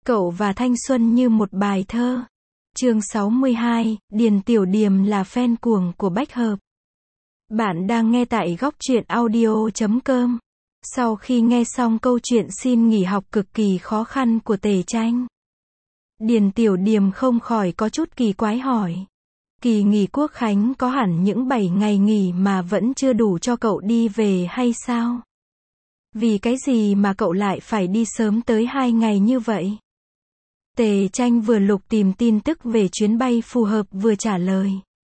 Cậu và thanh xuân như một bài thơ. Chương 62, Điền Tiểu Điềm là fan cuồng của Bách Hợp. Bạn đang nghe tại góc truyện audio.com. Sau khi nghe xong câu chuyện xin nghỉ học cực kỳ khó khăn của Tề Tranh, Điền Tiểu Điềm không khỏi có chút kỳ quái hỏi. Kỳ nghỉ Quốc Khánh có hẳn những 7 ngày nghỉ mà vẫn chưa đủ cho cậu đi về hay sao? Vì cái gì mà cậu lại phải đi sớm tới 2 ngày như vậy? Tề Tranh vừa lục tìm tin tức về chuyến bay phù hợp vừa trả lời.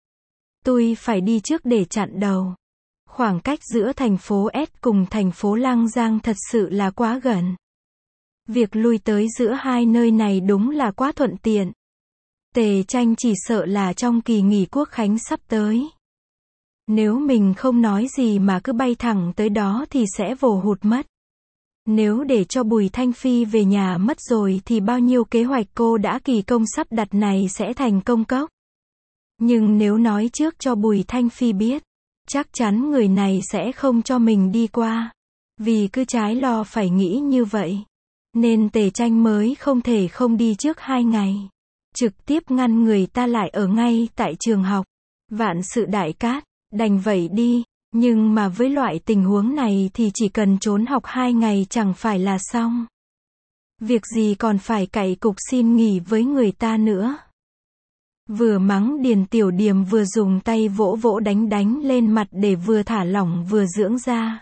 Tôi phải đi trước để chặn đầu. Khoảng cách giữa thành phố S cùng thành phố Lăng Giang thật sự là quá gần. Việc lui tới giữa hai nơi này đúng là quá thuận tiện. Tề Tranh chỉ sợ là trong kỳ nghỉ Quốc Khánh sắp tới, nếu mình không nói gì mà cứ bay thẳng tới đó thì sẽ vồ hụt mất. Nếu để cho Bùi Thanh Phi về nhà mất rồi thì bao nhiêu kế hoạch cô đã kỳ công sắp đặt này sẽ thành công cốc. Nhưng nếu nói trước cho Bùi Thanh Phi biết, chắc chắn người này sẽ không cho mình đi qua. Vì cứ trái lo phải nghĩ như vậy, nên Tề Tranh mới không thể không đi trước 2 ngày. Trực tiếp ngăn người ta lại ở ngay tại trường học. Vạn sự đại cát, đành vậy đi. Nhưng mà với loại tình huống này thì chỉ cần trốn học 2 ngày chẳng phải là xong. Việc gì còn phải cày cục xin nghỉ với người ta nữa. Vừa mắng Điền Tiểu Điềm vừa dùng tay vỗ vỗ đánh lên mặt để vừa thả lỏng vừa dưỡng ra.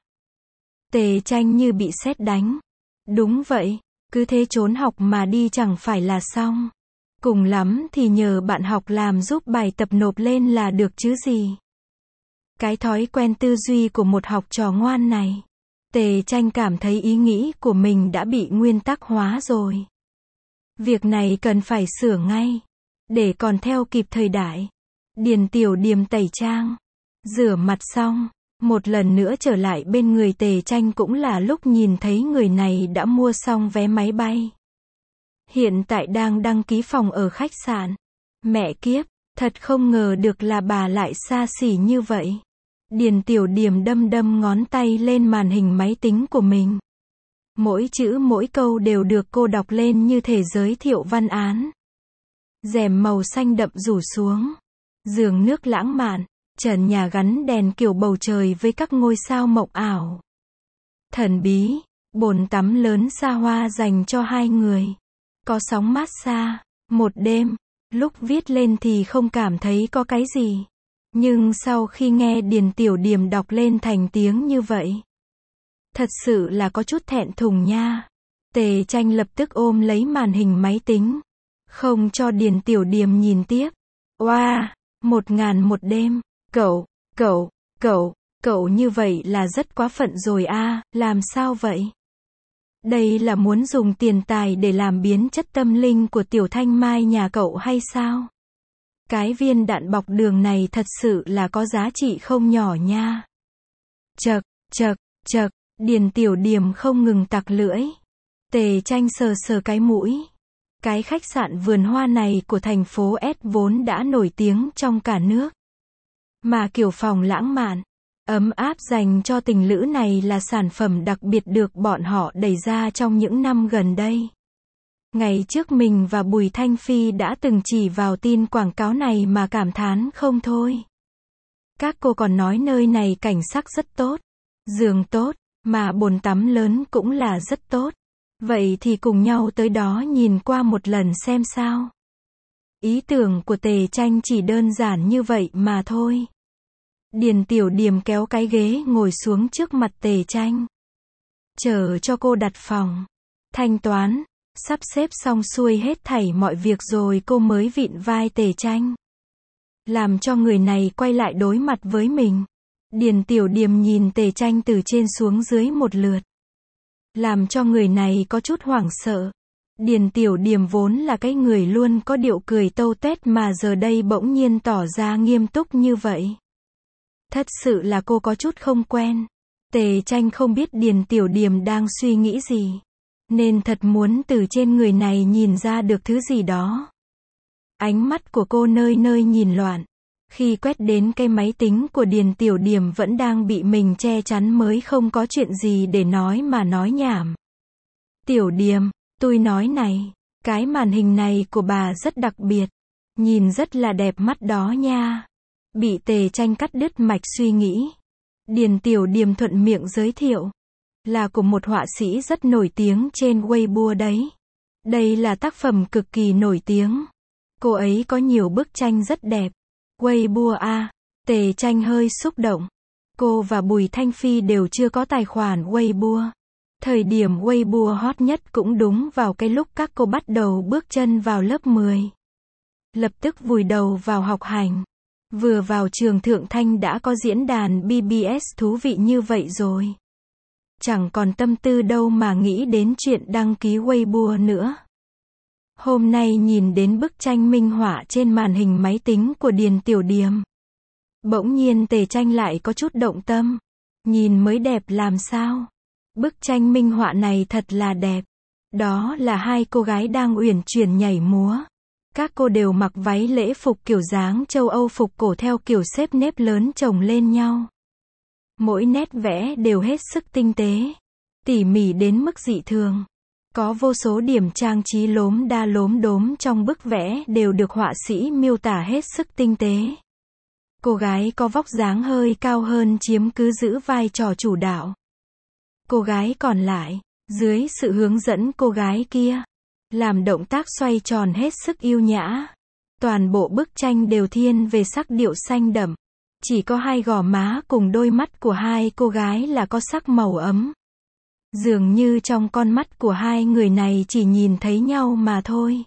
Tề Tranh như bị sét đánh. Đúng vậy, cứ thế trốn học mà đi chẳng phải là xong. Cùng lắm thì nhờ bạn học làm giúp bài tập nộp lên là được chứ gì. Cái thói quen tư duy của một học trò ngoan này, Tề Tranh cảm thấy ý nghĩ của mình đã bị nguyên tắc hóa rồi. Việc này cần phải sửa ngay, để còn theo kịp thời đại. Điền Tiểu Điềm tẩy trang, rửa mặt xong, một lần nữa trở lại bên người Tề Tranh cũng là lúc nhìn thấy người này đã mua xong vé máy bay. Hiện tại đang đăng ký phòng ở khách sạn. Mẹ kiếp, thật không ngờ được là bà lại xa xỉ như vậy. Điền Tiểu Điềm đâm ngón tay lên màn hình máy tính của mình. Mỗi chữ mỗi câu đều được cô đọc lên như thể giới thiệu văn án. Rèm màu xanh đậm rủ xuống. Giường nước lãng mạn, trần nhà gắn đèn kiểu bầu trời với các ngôi sao mộng ảo. Thần bí, bồn tắm lớn xa hoa dành cho 2 người. Có sóng massage, một đêm. Lúc viết lên thì không cảm thấy có cái gì. Nhưng sau khi nghe Điền Tiểu Điềm đọc lên thành tiếng như vậy, thật sự là có chút thẹn thùng nha. Tề Tranh lập tức ôm lấy màn hình máy tính, không cho Điền Tiểu Điềm nhìn tiếp. Oa, 1001 đêm, cậu như vậy là rất quá phận rồi a, làm sao vậy? Đây là muốn dùng tiền tài để làm biến chất tâm linh của Tiểu Thanh Mai nhà cậu hay sao? Cái viên đạn bọc đường này thật sự là có giá trị không nhỏ nha. Chậc, Điền Tiểu Điềm không ngừng tặc lưỡi. Tề Tranh sờ cái mũi. Cái khách sạn vườn hoa này của thành phố S vốn đã nổi tiếng trong cả nước. Mà kiểu phòng lãng mạn, ấm áp dành cho tình lữ này là sản phẩm đặc biệt được bọn họ đẩy ra trong những năm gần đây. Ngày trước mình và Bùi Thanh Phi đã từng chỉ vào tin quảng cáo này mà cảm thán không thôi. Các cô còn nói nơi này cảnh sắc rất tốt, giường tốt, mà bồn tắm lớn cũng là rất tốt. Vậy thì cùng nhau tới đó nhìn qua một lần xem sao. Ý tưởng của Tề Tranh chỉ đơn giản như vậy mà thôi. Điền Tiểu Điềm kéo cái ghế ngồi xuống trước mặt Tề Tranh. Chờ cho cô đặt phòng, thanh toán, sắp xếp xong xuôi hết thảy mọi việc rồi cô mới vịn vai Tề Tranh, làm cho người này quay lại đối mặt với mình. Điền Tiểu Điềm nhìn Tề Tranh từ trên xuống dưới một lượt, làm cho người này có chút hoảng sợ. Điền Tiểu Điềm vốn là cái người luôn có điệu cười tâu tuét mà giờ đây bỗng nhiên tỏ ra nghiêm túc như vậy. Thật sự là cô có chút không quen. Tề Tranh không biết Điền Tiểu Điềm đang suy nghĩ gì, nên thật muốn từ trên người này nhìn ra được thứ gì đó. Ánh mắt của cô nơi nhìn loạn. Khi quét đến cái máy tính của Điền Tiểu Điềm vẫn đang bị mình che chắn mới không có chuyện gì để nói mà nói nhảm. Tiểu Điềm, tôi nói này, Cái màn hình này của bà rất đặc biệt. Nhìn rất là đẹp mắt đó nha. Bị Tề Tranh cắt đứt mạch suy nghĩ. Điền Tiểu Điềm thuận miệng giới thiệu. Là của một họa sĩ rất nổi tiếng trên Weibo đấy. Đây là tác phẩm cực kỳ nổi tiếng. Cô ấy có nhiều bức tranh rất đẹp. Weibo à? Tề Tranh hơi xúc động. Cô và Bùi Thanh Phi đều chưa có tài khoản Weibo. Thời điểm Weibo hot nhất cũng đúng vào cái lúc các cô bắt đầu bước chân vào lớp 10. Lập tức vùi đầu vào học hành. Vừa vào trường Thượng Thanh đã có diễn đàn BBS thú vị như vậy rồi. Chẳng còn tâm tư đâu mà nghĩ đến chuyện đăng ký Weibo nữa. Hôm nay nhìn đến bức tranh minh họa trên màn hình máy tính của Điền Tiểu Điềm. Bỗng nhiên Tề Tranh lại có chút động tâm. Nhìn mới đẹp làm sao. Bức tranh minh họa này thật là đẹp. Đó là hai cô gái đang uyển chuyển nhảy múa. Các cô đều mặc váy lễ phục kiểu dáng châu Âu phục cổ theo kiểu xếp nếp lớn chồng lên nhau. Mỗi nét vẽ đều hết sức tinh tế, tỉ mỉ đến mức dị thường. Có vô số điểm trang trí lốm đa lốm đốm trong bức vẽ đều được họa sĩ miêu tả hết sức tinh tế. Cô gái có vóc dáng hơi cao hơn chiếm cứ giữ vai trò chủ đạo. Cô gái còn lại, dưới sự hướng dẫn cô gái kia, làm động tác xoay tròn hết sức yêu nhã. Toàn bộ bức tranh đều thiên về sắc điệu xanh đậm. Chỉ có hai gò má cùng đôi mắt của hai cô gái là có sắc màu ấm. Dường như trong con mắt của hai người này chỉ nhìn thấy nhau mà thôi.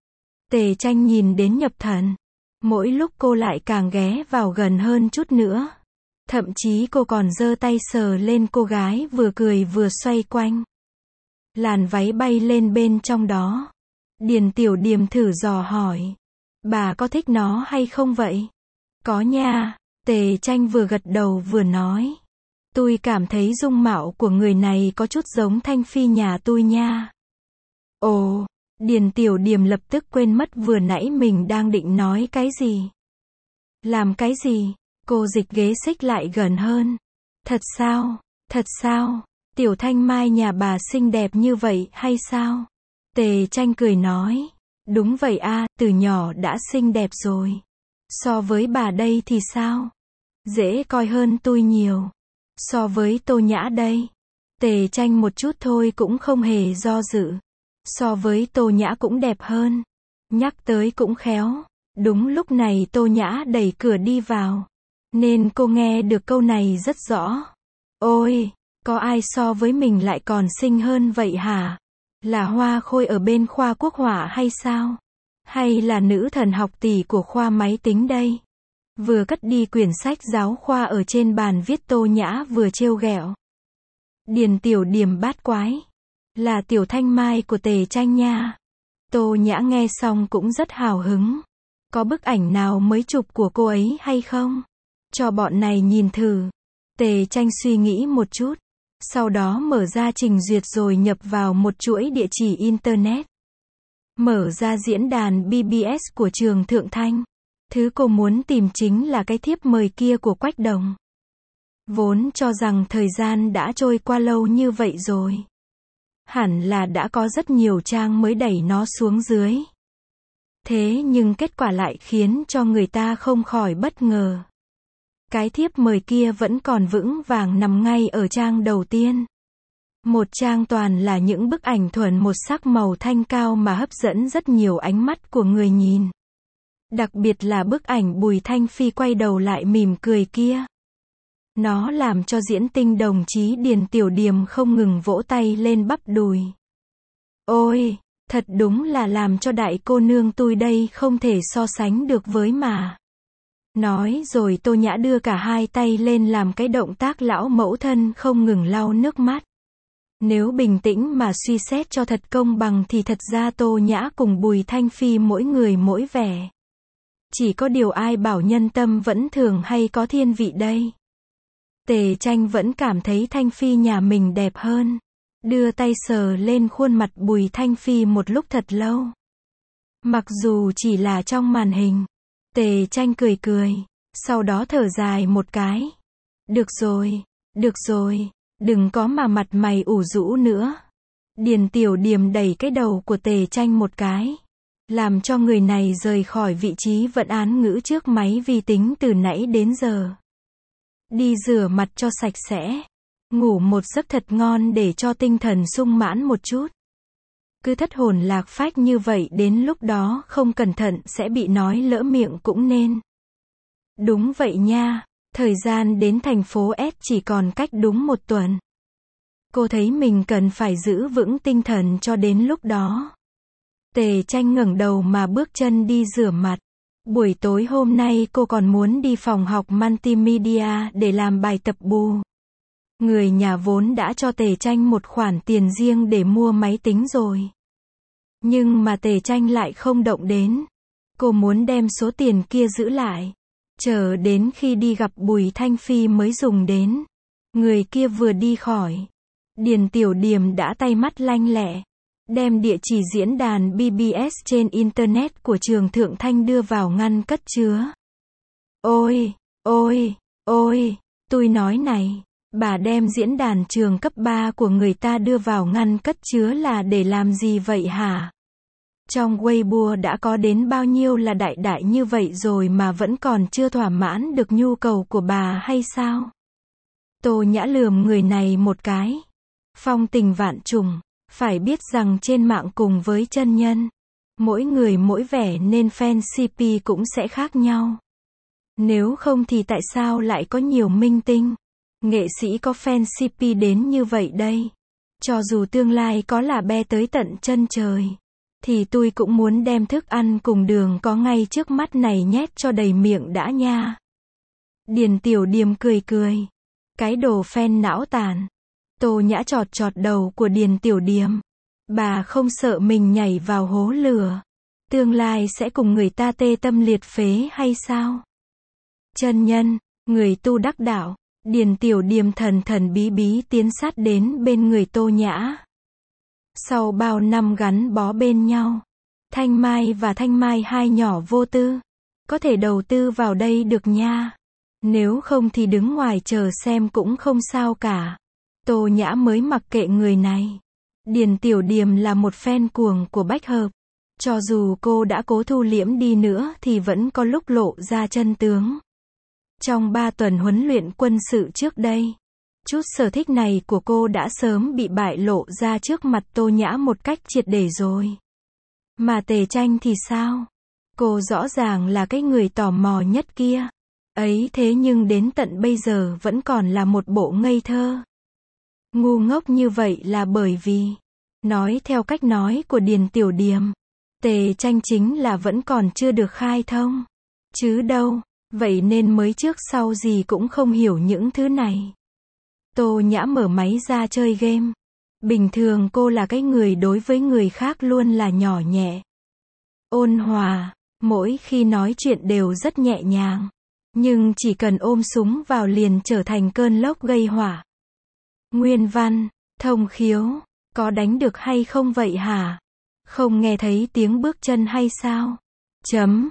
Tề Tranh nhìn đến nhập thần. Mỗi lúc cô lại càng ghé vào gần hơn chút nữa. Thậm chí cô còn giơ tay sờ lên cô gái vừa cười vừa xoay quanh. Làn váy bay lên bên trong đó. Điền Tiểu Điềm thử dò hỏi. Bà có thích nó hay không vậy? Có nha. Tề Tranh vừa gật đầu vừa nói. Tôi cảm thấy dung mạo của người này có chút giống Thanh Phi nhà tôi nha. Ồ, Điền Tiểu Điềm lập tức quên mất vừa nãy mình đang định nói cái gì. Làm cái gì? Cô dịch ghế xích lại gần hơn. Thật sao? Thật sao? Tiểu Thanh Mai nhà bà xinh đẹp như vậy hay sao? Tề Tranh cười nói. Đúng vậy a, từ nhỏ đã xinh đẹp rồi. So với bà đây thì sao? Dễ coi hơn tôi nhiều. So với Tô Nhã đây. Tề Tranh một chút thôi cũng không hề do dự. So với Tô Nhã cũng đẹp hơn. Nhắc tới cũng khéo. Đúng lúc này Tô Nhã đẩy cửa đi vào. Nên cô nghe được câu này rất rõ. Ôi, có ai so với mình lại còn xinh hơn vậy hả? Là Hoa Khôi ở bên khoa quốc họa hay sao? Hay là nữ thần học tỷ của khoa máy tính đây? Vừa cất đi quyển sách giáo khoa ở trên bàn viết Tô Nhã vừa trêu ghẹo. Điền Tiểu Điềm bát quái. Là Tiểu Thanh Mai của Tề Tranh nha. Tô Nhã nghe xong cũng rất hào hứng. Có bức ảnh nào mới chụp của cô ấy hay không? Cho bọn này nhìn thử. Tề Tranh suy nghĩ một chút. Sau đó mở ra trình duyệt rồi nhập vào một chuỗi địa chỉ Internet. Mở ra diễn đàn BBS của trường Thượng Thanh. Thứ cô muốn tìm chính là cái thiếp mời kia của Quách Đồng. Vốn cho rằng thời gian đã trôi qua lâu như vậy rồi. Hẳn là đã có rất nhiều trang mới đẩy nó xuống dưới. Thế nhưng kết quả lại khiến cho người ta không khỏi bất ngờ. Cái thiếp mời kia vẫn còn vững vàng nằm ngay ở trang đầu tiên. Một trang toàn là những bức ảnh thuần một sắc màu thanh cao mà hấp dẫn rất nhiều ánh mắt của người nhìn. Đặc biệt là bức ảnh Bùi Thanh Phi quay đầu lại mỉm cười kia. Nó làm cho diễn tinh đồng chí Điền Tiểu Điềm không ngừng vỗ tay lên bắp đùi. Ôi, thật đúng là làm cho đại cô nương tôi đây không thể so sánh được với mà. Nói rồi Tô Nhã đưa cả hai tay lên làm cái động tác lão mẫu thân không ngừng lau nước mắt. Nếu bình tĩnh mà suy xét cho thật công bằng thì thật ra Tô Nhã cùng Bùi Thanh Phi mỗi người mỗi vẻ. Chỉ có điều ai bảo nhân tâm vẫn thường hay có thiên vị đây. Tề Tranh vẫn cảm thấy Thanh Phi nhà mình đẹp hơn. Đưa tay sờ lên khuôn mặt Bùi Thanh Phi một lúc thật lâu. Mặc dù chỉ là trong màn hình. Tề Tranh cười cười. Sau đó thở dài một cái. Được rồi, đừng có mà mặt mày ủ rũ nữa. Điền Tiểu Điềm đẩy cái đầu của Tề Tranh một cái, làm cho người này rời khỏi vị trí vận án ngữ trước máy vi tính từ nãy đến giờ. Đi rửa mặt cho sạch sẽ, ngủ một giấc thật ngon để cho tinh thần sung mãn một chút. Cứ thất hồn lạc phách như vậy đến lúc đó không cẩn thận sẽ bị nói lỡ miệng cũng nên. Đúng vậy nha, thời gian đến thành phố S chỉ còn cách đúng 1 tuần. Cô thấy mình cần phải giữ vững tinh thần cho đến lúc đó. Tề Tranh ngẩng đầu mà bước chân đi rửa mặt. Buổi tối hôm nay cô còn muốn đi phòng học multimedia để làm bài tập bù. Người nhà vốn đã cho Tề Tranh một khoản tiền riêng để mua máy tính rồi. Nhưng mà Tề Tranh lại không động đến. Cô muốn đem số tiền kia giữ lại, chờ đến khi đi gặp Bùi Thanh Phi mới dùng đến. Người kia vừa đi khỏi, Điền Tiểu Điềm đã tay mắt lanh lẹ, đem địa chỉ diễn đàn BBS trên Internet của trường Thượng Thanh đưa vào ngăn cất chứa. Ôi, ôi, ôi, tôi nói này, bà đem diễn đàn trường cấp 3 của người ta đưa vào ngăn cất chứa là để làm gì vậy hả? Trong Weibo đã có đến bao nhiêu là đại đại như vậy rồi mà vẫn còn chưa thỏa mãn được nhu cầu của bà hay sao? Tô Nhã lườm người này một cái. Phong tình vạn trùng, phải biết rằng trên mạng cùng với chân nhân, mỗi người mỗi vẻ nên fan CP cũng sẽ khác nhau. Nếu không thì tại sao lại có nhiều minh tinh, nghệ sĩ có fan CP đến như vậy đây? Cho dù tương lai có là be tới tận chân trời, thì tôi cũng muốn đem thức ăn cùng đường có ngay trước mắt này nhét cho đầy miệng đã nha. Điền Tiểu Điềm cười cười. Cái đồ fan não tàn. Tô Nhã chọt chọt đầu của Điền Tiểu Điềm. Bà không sợ mình nhảy vào hố lửa, tương lai sẽ cùng người ta tê tâm liệt phế hay sao? Chân nhân, người tu đắc đạo. Điền Tiểu Điềm thần thần bí bí tiến sát đến bên người Tô Nhã. Sau bao năm gắn bó bên nhau, Thanh Mai và Thanh Mai hai nhỏ vô tư, có thể đầu tư vào đây được nha. Nếu không thì đứng ngoài chờ xem cũng không sao cả. Tô Nhã mới mặc kệ người này. Điền Tiểu Điềm là một fan cuồng của Bách Hợp. Cho dù cô đã cố thu liễm đi nữa thì vẫn có lúc lộ ra chân tướng. Trong 3 tuần huấn luyện quân sự trước đây, chút sở thích này của cô đã sớm bị bại lộ ra trước mặt Tô Nhã một cách triệt để rồi. Mà Tề Tranh thì sao? Cô rõ ràng là cái người tò mò nhất kia. Ấy thế nhưng đến tận bây giờ vẫn còn là một bộ ngây thơ. Ngu ngốc như vậy là bởi vì, nói theo cách nói của Điền Tiểu Điềm, Tề Tranh chính là vẫn còn chưa được khai thông. Chứ đâu, vậy nên mới trước sau gì cũng không hiểu những thứ này. Tô Nhã mở máy ra chơi game. Bình thường cô là cái người đối với người khác luôn là nhỏ nhẹ, ôn hòa, mỗi khi nói chuyện đều rất nhẹ nhàng. Nhưng chỉ cần ôm súng vào liền trở thành cơn lốc gây hỏa. Nguyên văn, thông khiếu, có đánh được hay không vậy hả? Không nghe thấy tiếng bước chân hay sao? Chấm,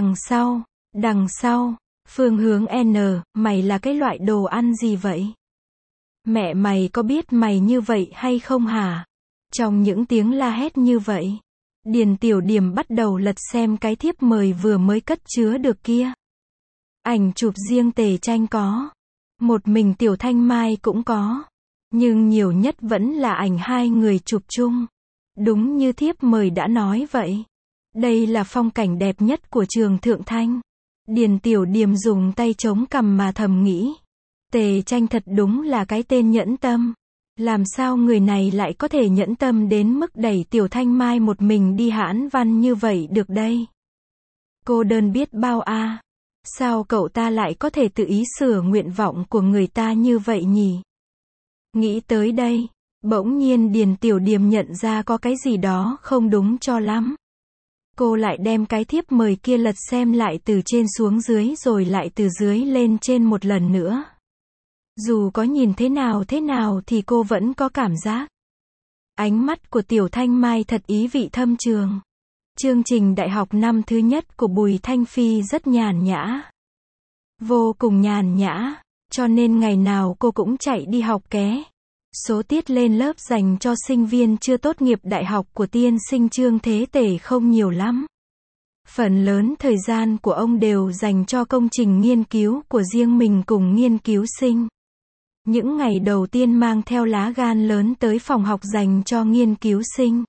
đằng sau, phương hướng N, mày là cái loại đồ ăn gì vậy? Mẹ mày có biết mày như vậy hay không hả? Trong những tiếng la hét như vậy, Điền Tiểu Điềm bắt đầu lật xem cái thiếp mời vừa mới cất chứa được kia. Ảnh chụp riêng Tề Tranh có, một mình Tiểu Thanh Mai cũng có, nhưng nhiều nhất vẫn là ảnh hai người chụp chung. Đúng như thiếp mời đã nói vậy. Đây là phong cảnh đẹp nhất của trường Thượng Thanh. Điền Tiểu Điềm dùng tay chống cằm mà thầm nghĩ. Tề Tranh thật đúng là cái tên nhẫn tâm. Làm sao người này lại có thể nhẫn tâm đến mức đẩy Tiểu Thanh Mai một mình đi hãn văn như vậy được đây? Cô đơn biết bao a. Sao cậu ta lại có thể tự ý sửa nguyện vọng của người ta như vậy nhỉ? Nghĩ tới đây, bỗng nhiên Điền Tiểu Điềm nhận ra có cái gì đó không đúng cho lắm. Cô lại đem cái thiếp mời kia lật xem lại từ trên xuống dưới rồi lại từ dưới lên trên một lần nữa. Dù có nhìn thế nào thì cô vẫn có cảm giác. Ánh mắt của Tiểu Thanh Mai thật ý vị thâm trường. Chương trình đại học năm thứ nhất của Bùi Thanh Phi rất nhàn nhã. Vô cùng nhàn nhã, cho nên ngày nào cô cũng chạy đi học ké. Số tiết lên lớp dành cho sinh viên chưa tốt nghiệp đại học của tiên sinh Trương Thế Tể không nhiều lắm. Phần lớn thời gian của ông đều dành cho công trình nghiên cứu của riêng mình cùng nghiên cứu sinh. Những ngày đầu tiên mang theo lá gan lớn tới phòng học dành cho nghiên cứu sinh.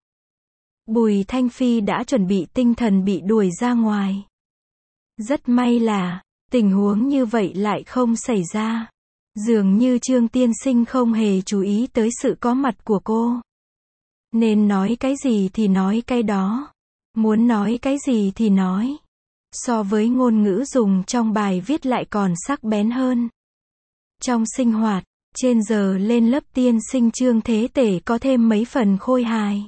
Bùi Thanh Phi đã chuẩn bị tinh thần bị đuổi ra ngoài. Rất may là, tình huống như vậy lại không xảy ra. Dường như Trương tiên sinh không hề chú ý tới sự có mặt của cô. Nên nói cái gì thì nói cái đó. Muốn nói cái gì thì nói. So với ngôn ngữ dùng trong bài viết lại còn sắc bén hơn. Trong sinh hoạt, trên giờ lên lớp tiên sinh Trương Thế Tể có thêm mấy phần khôi hài.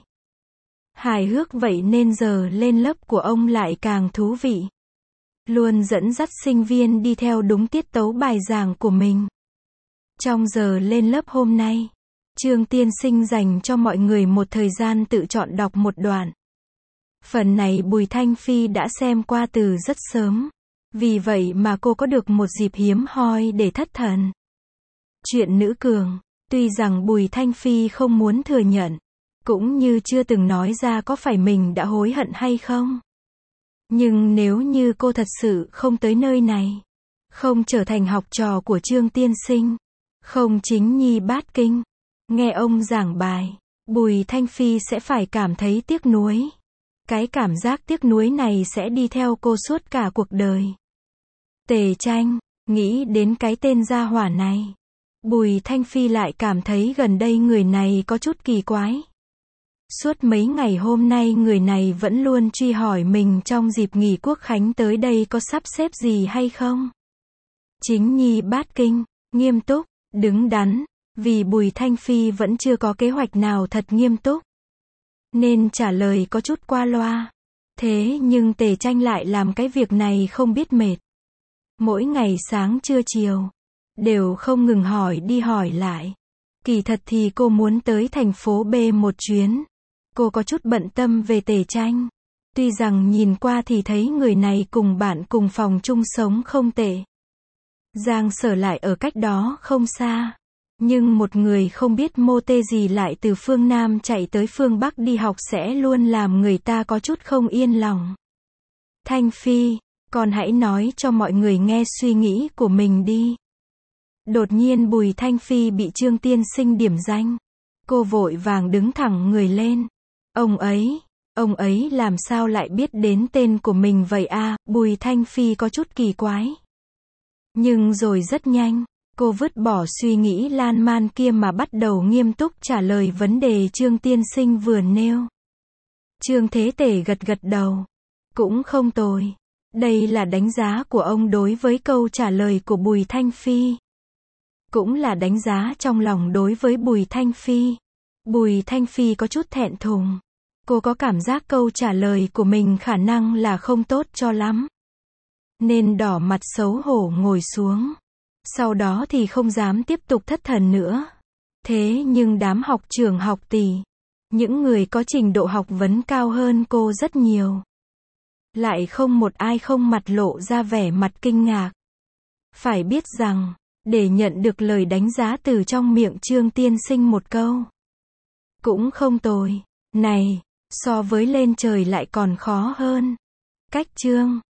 Hài hước vậy nên giờ lên lớp của ông lại càng thú vị. Luôn dẫn dắt sinh viên đi theo đúng tiết tấu bài giảng của mình. Trong giờ lên lớp hôm nay, Trương tiên sinh dành cho mọi người một thời gian tự chọn đọc một đoạn. Phần này Bùi Thanh Phi đã xem qua từ rất sớm. Vì vậy mà cô có được một dịp hiếm hoi để thất thần. Chuyện nữ cường, tuy rằng Bùi Thanh Phi không muốn thừa nhận, cũng như chưa từng nói ra có phải mình đã hối hận hay không. Nhưng nếu như cô thật sự không tới nơi này, không trở thành học trò của Trương tiên sinh, không chính nhi bát kinh, nghe ông giảng bài, Bùi Thanh Phi sẽ phải cảm thấy tiếc nuối. Cái cảm giác tiếc nuối này sẽ đi theo cô suốt cả cuộc đời. Tề Tranh, nghĩ đến cái tên gia hỏa này. Bùi Thanh Phi lại cảm thấy gần đây người này có chút kỳ quái. Suốt mấy ngày hôm nay người này vẫn luôn truy hỏi mình trong dịp nghỉ quốc khánh tới đây có sắp xếp gì hay không. Chính nhi bát kinh, nghiêm túc, đứng đắn, vì Bùi Thanh Phi vẫn chưa có kế hoạch nào thật nghiêm túc. Nên trả lời có chút qua loa. Thế nhưng Tề Tranh lại làm cái việc này không biết mệt. Mỗi ngày sáng trưa chiều, đều không ngừng hỏi đi hỏi lại. Kỳ thật thì cô muốn tới thành phố B một chuyến. Cô có chút bận tâm về Tề Tranh. Tuy rằng nhìn qua thì thấy người này cùng bạn cùng phòng chung sống không tệ. Giang Sở lại ở cách đó không xa. Nhưng một người không biết mô tê gì lại từ phương Nam chạy tới phương Bắc đi học sẽ luôn làm người ta có chút không yên lòng. Thanh Phi, con hãy nói cho mọi người nghe suy nghĩ của mình đi. Đột nhiên Bùi Thanh Phi bị Trương tiên sinh điểm danh. Cô vội vàng đứng thẳng người lên. Ông ấy làm sao lại biết đến tên của mình vậy à? Bùi Thanh Phi có chút kỳ quái. Nhưng rồi rất nhanh, cô vứt bỏ suy nghĩ lan man kia mà bắt đầu nghiêm túc trả lời vấn đề Trương tiên sinh vừa nêu. Trương Thế Tể gật gật đầu. Cũng không tồi. Đây là đánh giá của ông đối với câu trả lời của Bùi Thanh Phi. Cũng là đánh giá trong lòng đối với Bùi Thanh Phi. Bùi Thanh Phi có chút thẹn thùng. Cô có cảm giác câu trả lời của mình khả năng là không tốt cho lắm. Nên đỏ mặt xấu hổ ngồi xuống. Sau đó thì không dám tiếp tục thất thần nữa. Thế nhưng đám học trưởng học tỷ, những người có trình độ học vấn cao hơn cô rất nhiều, lại không một ai không mặt lộ ra vẻ mặt kinh ngạc. Phải biết rằng, để nhận được lời đánh giá từ trong miệng Trương tiên sinh một câu cũng không tồi, này, so với lên trời lại còn khó hơn. Cách Trương